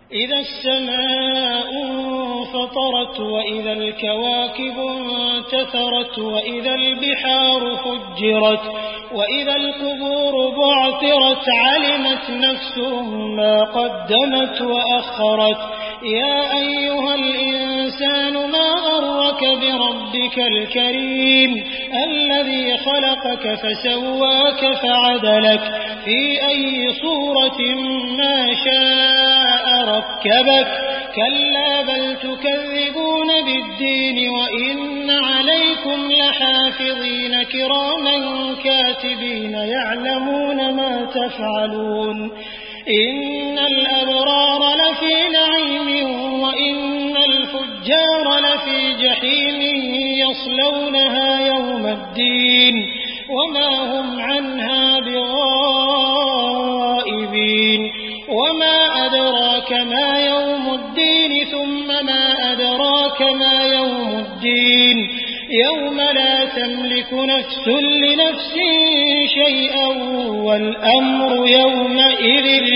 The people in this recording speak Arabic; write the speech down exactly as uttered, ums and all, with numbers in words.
إذا السماء انفطرت وإذا الكواكب انتثرت وإذا البحار فجرت وإذا القبور بعثرت علمت نفس ما قدمت وأخرت يا أيها الإنسان ما غرك بربك الكريم الذي خلقك فسواك فعدلك في أي صورة ما شاء ركبك كلا بل تكذبون بالدين وإن عليكم لحافظين كراما كاتبين يعلمون ما تفعلون إن الأبرار لفي نعيم وإن الفجار لفي جحيم يصلونها يوم الدين وما هم عنها بغائبين وما أدراك ما يوم الدين ثم ما أدراك ما يوم الدين يوم لا تملك نفس لنفس شيئا والأمر يومئذ